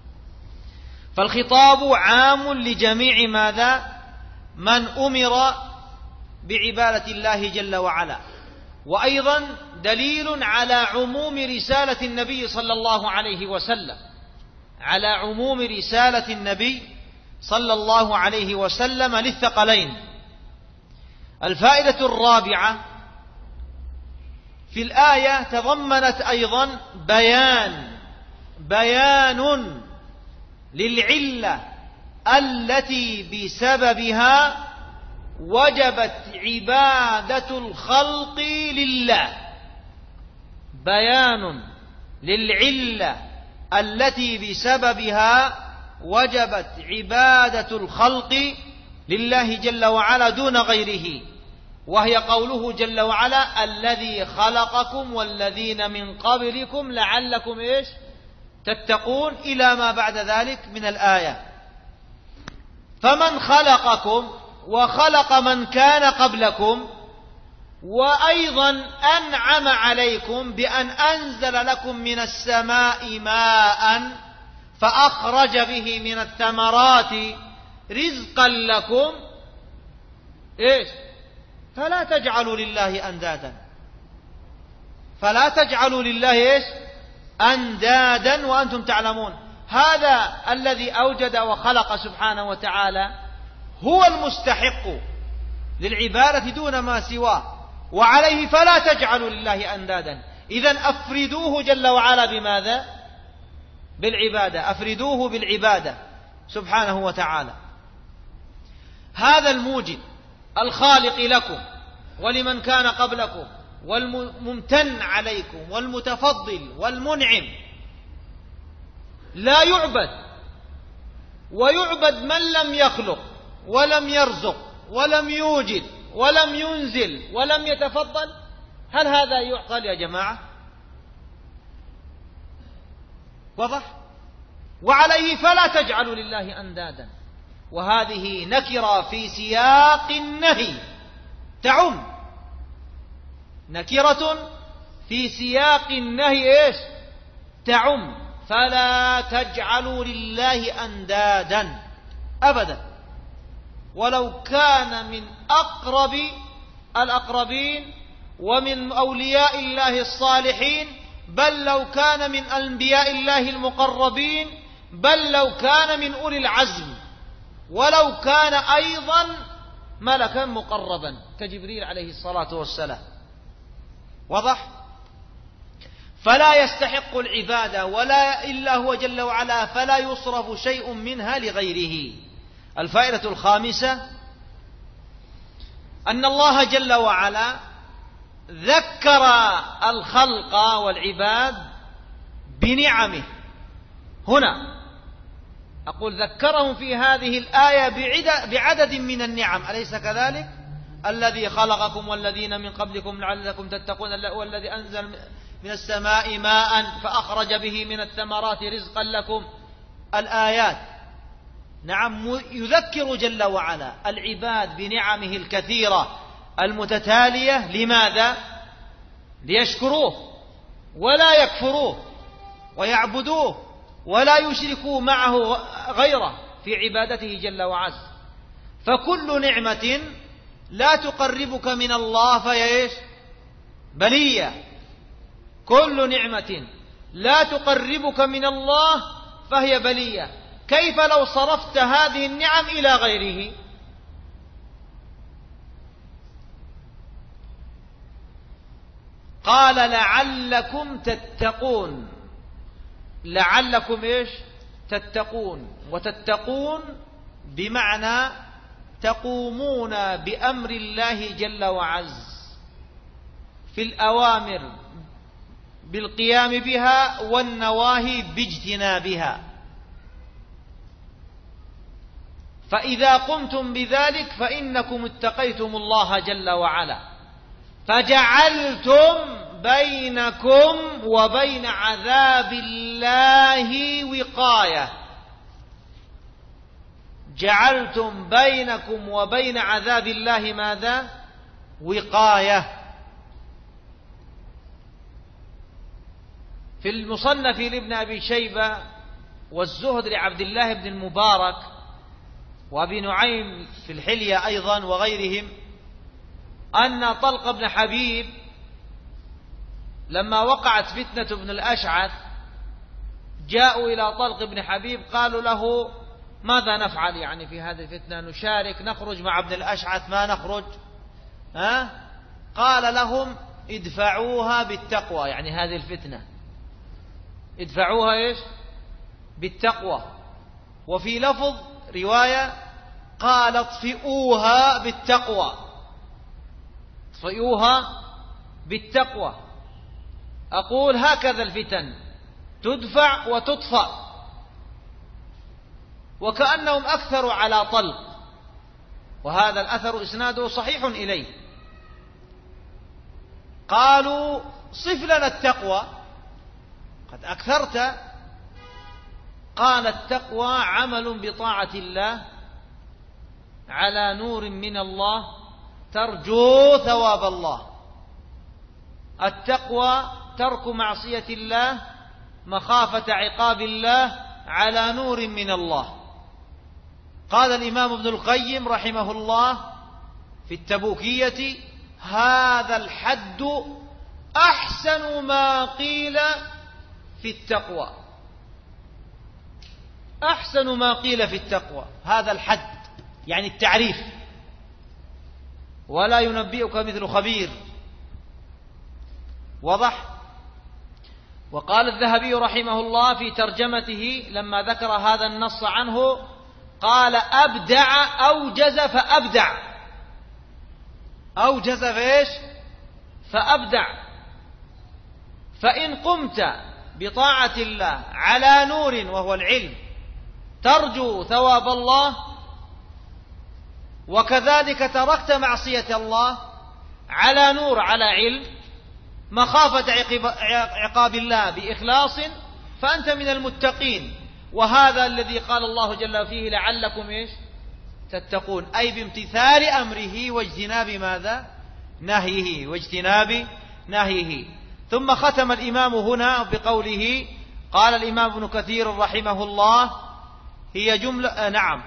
فالخطاب عام لجميع ماذا؟ من أمر بعبادة الله جل وعلا، وأيضا دليل على عموم رسالة النبي صلى الله عليه وسلم، على عموم رسالة النبي صلى الله عليه وسلم للثقلين. الفائدة الرابعة: في الآية تضمنت أيضا بيان للعلة التي بسببها وجبت عبادة الخلق لله، بيان للعلة التي بسببها وجبت عبادة الخلق لله جل وعلا دون غيره، وهي قوله جل وعلا الذي خلقكم والذين من قبلكم لعلكم تتقون، إلى ما بعد ذلك من الآية. فمن خلقكم وخلق من كان قبلكم، وأيضا أنعم عليكم بأن أنزل لكم من السماء ماء فأخرج به من الثمرات رزقا لكم، فلا تجعلوا لله أندادا، فلا تجعلوا لله أندادا وأنتم تعلمون. هذا الذي أوجد وخلق سبحانه وتعالى هو المستحق للعبادة دون ما سواه، وعليه فلا تجعلوا لله أندادا. إذن أفردوه جل وعلا بماذا؟ بالعبادة، أفردوه بالعبادة سبحانه وتعالى. هذا الموجد الخالق لكم ولمن كان قبلكم والممتن عليكم والمتفضل والمنعم لا يعبد، ويعبد من لم يخلق ولم يرزق ولم يوجد ولم ينزل ولم يتفضل. هل هذا يعقل يا جماعة؟ واضح؟ وعليه فلا تجعلوا لله أندادا، وهذه نكرة في سياق النهي تعم، نكرة في سياق النهي تعم، فلا تجعلوا لله أندادا أبدا، ولو كان من أقرب الأقربين ومن أولياء الله الصالحين، بل لو كان من أنبياء الله المقربين، بل لو كان من أولي العزم، ولو كان أيضا ملكا مقربا كجبريل عليه الصلاة والسلام. واضح؟ فلا يستحق العبادة ولا إلا هو جل وعلا، فلا يصرف شيء منها لغيره. الفائدة الخامسة: أن الله جل وعلا ذكر الخلق والعباد بنعمه هنا، أقول ذكرهم في هذه الآية بعدد من النعم، أليس كذلك؟ الذي خلقكم والذين من قبلكم لعلكم تتقون، والذي أنزل من السماء ماء فأخرج به من الثمرات رزقا لكم. الآيات نعم يذكر جل وعلا العباد بنعمه الكثيرة المتتالية. لماذا؟ ليشكروه ولا يكفروه ويعبدوه ولا يشركوا معه غيره في عبادته جل وعز. فكل نعمة لا تقربك من الله فهي إيش؟ بلية. كل نعمة لا تقربك من الله فهي بلية. كيف لو صرفت هذه النعم إلى غيره؟ قال لعلكم تتقون. لعلكم إيش؟ تتقون. وتتقون بمعنى تقومون بأمر الله جل وعز في الأوامر بالقيام بها والنواهي باجتنابها. فإذا قمتم بذلك فإنكم اتقيتم الله جل وعلا، فجعلتم بينكم وبين عذاب الله وقاية. جعلتم بينكم وبين عذاب الله ماذا؟ وقاية. في المصنف لابن أبي شيبة والزهد لعبد الله بن المبارك وأبي نعيم في الحلية أيضا وغيرهم أن طلق بن حبيب لما وقعت فتنة ابن الأشعث جاءوا إلى طلق بن حبيب قالوا له ماذا نفعل يعني في هذه الفتنة؟ نشارك، نخرج مع ابن الأشعث، ما نخرج؟ قال لهم ادفعوها بالتقوى، يعني هذه الفتنة ادفعوها إيش؟ بالتقوى. وفي لفظ رواية قال اطفئوها بالتقوى، اطفئوها بالتقوى. أقول هكذا الفتن تدفع وتطفأ، وكأنهم أكثروا على طلق، وهذا الأثر إسناده صحيح إليه. قالوا صف لنا التقوى، قد أكثرت. قال التقوى عمل بطاعة الله على نور من الله ترجو ثواب الله. التقوى ترك معصية الله مخافة عقاب الله على نور من الله. قال الإمام ابن القيم رحمه الله في التبوكية هذا الحد أحسن ما قيل في التقوى. أحسن ما قيل في التقوى هذا الحد، يعني التعريف. ولا ينبئك مثل خبير. وضح. وقال الذهبي رحمه الله في ترجمته لما ذكر هذا النص عنه قال أبدع أوجز فأبدع. أوجز فإيش؟ فأبدع. فإن قمت بطاعة الله على نور وهو العلم ترجو ثواب الله، وكذلك تركت معصية الله على نور على علم مخافة عقاب الله بإخلاص، فأنت من المتقين. وهذا الذي قال الله جل فيه لعلكم إيش؟ تتقون، أي بامتثال أمره واجتناب ماذا؟ نهيه، واجتناب نهيه. ثم ختم الإمام هنا بقوله قال الإمام ابن كثير رحمه الله هي جملة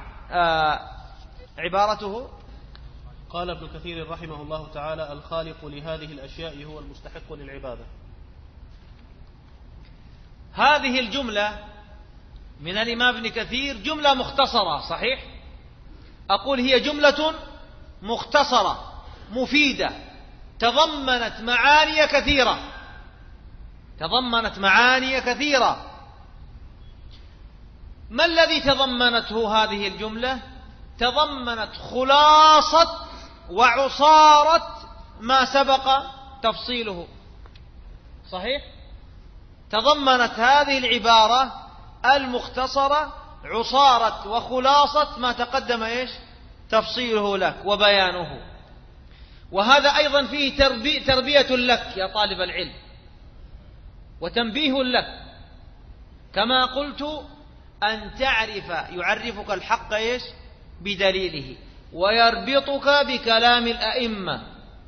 عبارته قال ابن كثير رحمه الله تعالى الخالق لهذه الأشياء هو المستحق للعبادة. هذه الجملة من الإمام ابن كثير جملة مختصرة، صحيح؟ أقول هي جملة مختصرة مفيدة تضمنت معاني كثيرة، تضمنت معاني كثيرة. ما الذي تضمنته هذه الجملة؟ تضمنت خلاصة وعصارة ما سبق تفصيله، صحيح؟ تضمنت هذه العبارة المختصرة عصارة وخلاصة ما تقدم إيش؟ تفصيله لك وبيانه. وهذا أيضا فيه تربية لك يا طالب العلم، وتنبيه لك كما قلت أن تعرف يعرفك الحق إيش بدليله، ويربطك بكلام الأئمة،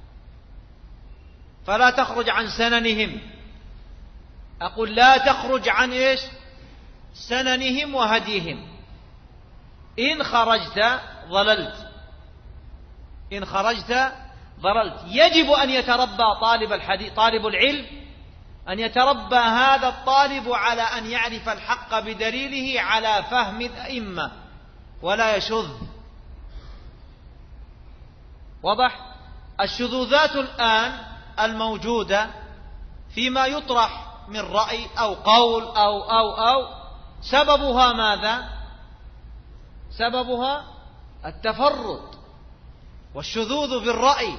فلا تخرج عن سننهم. أقول لا تخرج عن إيش سننهم وهديهم. إن خرجت ضللت، إن خرجت ضللت. يجب أن يتربى طالب العلم، أن يتربى هذا الطالب على أن يعرف الحق بدليله على فهم الأئمة ولا يشذ. واضح؟ الشذوذات الآن الموجودة فيما يطرح من رأي أو قول أو سببها ماذا؟ سببها التفرط والشذوذ في الرأي،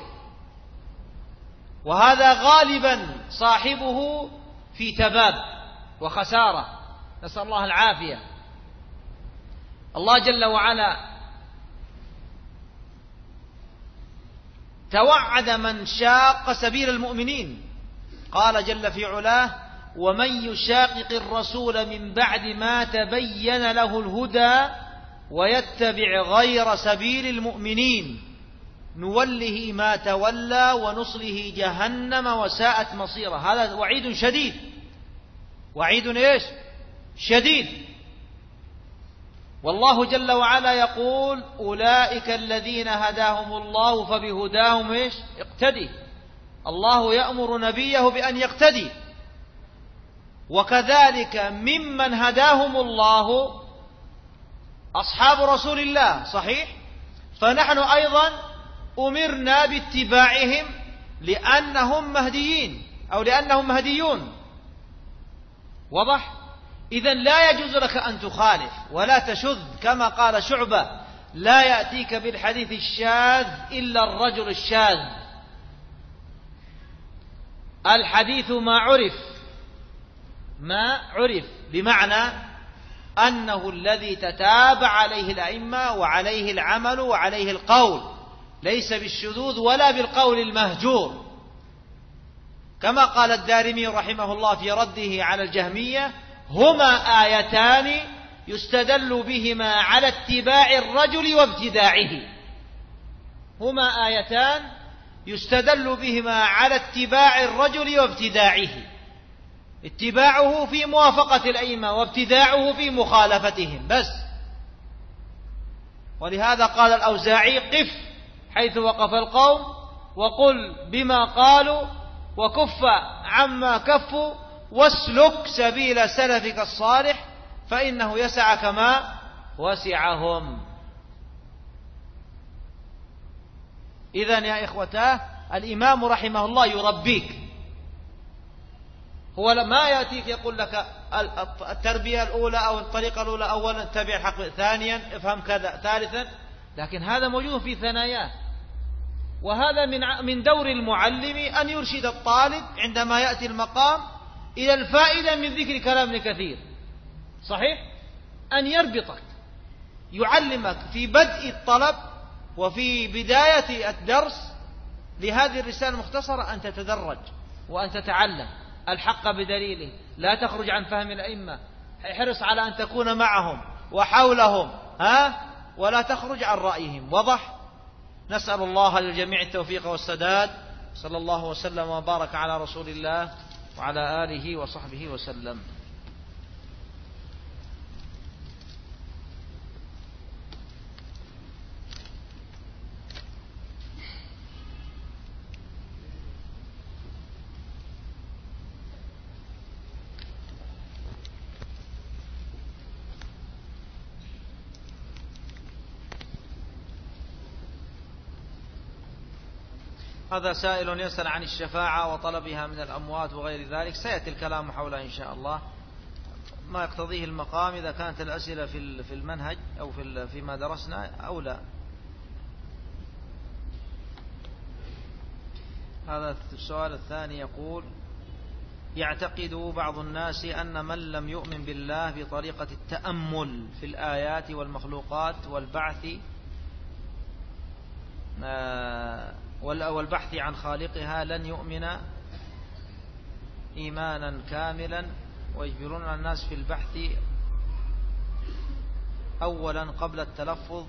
وهذا غالبا صاحبه في تباب وخسارة، نسأل الله العافية. الله جل وعلا توعد من شاق سبيل المؤمنين، قال جل في علاه: ومن يشاقق الرسول من بعد ما تبين له الهدى ويتبع غير سبيل المؤمنين نوله ما تولى ونصله جهنم وساءت مصيره. هذا وعيد شديد، وعيد ايش شديد. والله جل وعلا يقول: أولئك الذين هداهم الله فبهداهم ايش اقتدي. الله يأمر نبيه بأن يقتدي، وكذلك ممن هداهم الله أصحاب رسول الله، صحيح؟ فنحن أيضا أمرنا باتباعهم لأنهم مهديين أو لأنهم مهديون. واضح؟ إذن لا يجوز لك أن تخالف ولا تشذ، كما قال شعبة: لا يأتيك بالحديث الشاذ إلا الرجل الشاذ. الحديث ما عرف بمعنى أنه الذي تتابع عليه الأئمة وعليه العمل وعليه القول، ليس بالشذوذ ولا بالقول المهجور، كما قال الدارمي رحمه الله في رده على الجهمية: هما آيتان يستدل بهما على اتباع الرجل وابتداعه. هما آيتان يستدل بهما على اتباع الرجل وابتداعه، اتباعه في موافقة الأئمة وابتداعه في مخالفتهم بس. ولهذا قال الأوزاعي: قف حيث وقف القوم وقل بما قالوا وكف عما كفوا واسلك سبيل سلفك الصالح فإنه يسعك ما وسعهم. إذن يا إخوتاه، الإمام رحمه الله يربيك. هو ما يأتيك يقول لك التربية الأولى أو الطريقة الأولى: أولا اتبع الحق، ثانيا افهم كذا، ثالثا، لكن هذا موجود في ثناياه. وهذا من دور المعلم أن يرشد الطالب عندما يأتي المقام إلى الفائدة من ذكر كلام ابن كثير، صحيح؟ أن يربطك، يعلمك في بدء الطلب وفي بداية الدرس لهذه الرسالة المختصرة أن تتدرج وأن تتعلم الحق بدليله، لا تخرج عن فهم الأئمة، احرص على أن تكون معهم وحولهم، ولا تخرج عن رأيهم. وضح؟ نسأل الله للجميع التوفيق والسداد. صلى الله وسلم وبارك على رسول الله وعلى آله وصحبه وسلم. هذا سائل يسأل عن الشفاعة وطلبها من الأموات وغير ذلك، سيأتي الكلام حولها إن شاء الله، ما يقتضيه المقام إذا كانت الأسئلة في المنهج أو فيما درسنا أو لا. هذا السؤال الثاني يقول: يعتقد بعض الناس أن من لم يؤمن بالله بطريقة التأمل في الآيات والمخلوقات والبحث عن خالقها لن يؤمن إيمانا كاملا ويجبرون الناس في البحث أولا قبل التلفظ.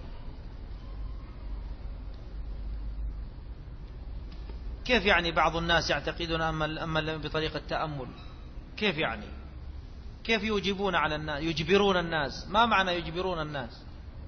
كيف يعني بعض الناس يعتقدون أما بطريقة التأمل؟ كيف يعني؟ كيف يجبرون الناس؟ ما معنى يجبرون الناس؟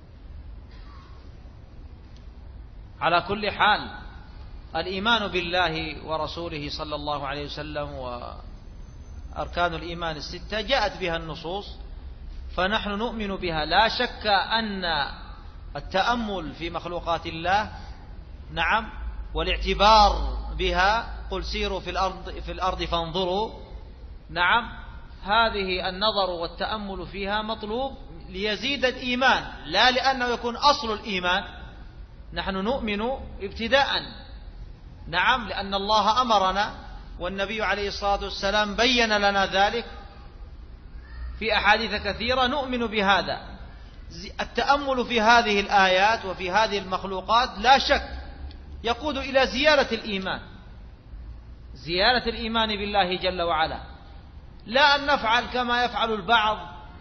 على كل حال الإيمان بالله ورسوله صلى الله عليه وسلم وأركان الإيمان الستة جاءت بها النصوص، فنحن نؤمن بها. لا شك أن التأمل في مخلوقات الله نعم والاعتبار بها، قل سيروا في الأرض فانظروا، نعم هذه النظر والتأمل فيها مطلوب ليزيد الإيمان، لا لأنه يكون أصل الإيمان. نحن نؤمن ابتداء نعم لأن الله أمرنا والنبي عليه الصلاة والسلام بين لنا ذلك في أحاديث كثيرة، نؤمن بهذا. التأمل في هذه الآيات وفي هذه المخلوقات لا شك يقود إلى زيادة الإيمان، زيادة الإيمان بالله جل وعلا، لا أن نفعل كما يفعل البعض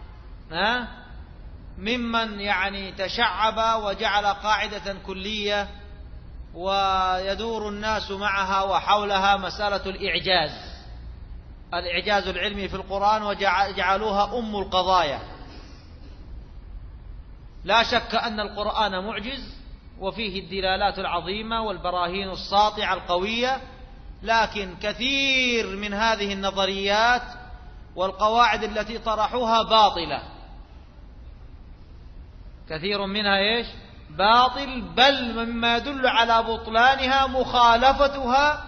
ممن يعني تشعب وجعل قاعدة كلية ويدور الناس معها وحولها مسألة الإعجاز العلمي في القرآن وجعلوها أم القضايا. لا شك أن القرآن معجز وفيه الدلالات العظيمة والبراهين الساطعة القوية، لكن كثير من هذه النظريات والقواعد التي طرحوها باطلة، كثير منها باطل، بل مما يدل على بطلانها مخالفتها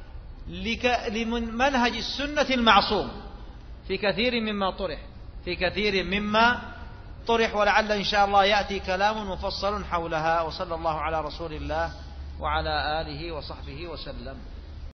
لمنهج السنة المعصوم في كثير مما طرح، ولعل إن شاء الله يأتي كلام مفصل حولها. وصلى الله على رسول الله وعلى آله وصحبه وسلم.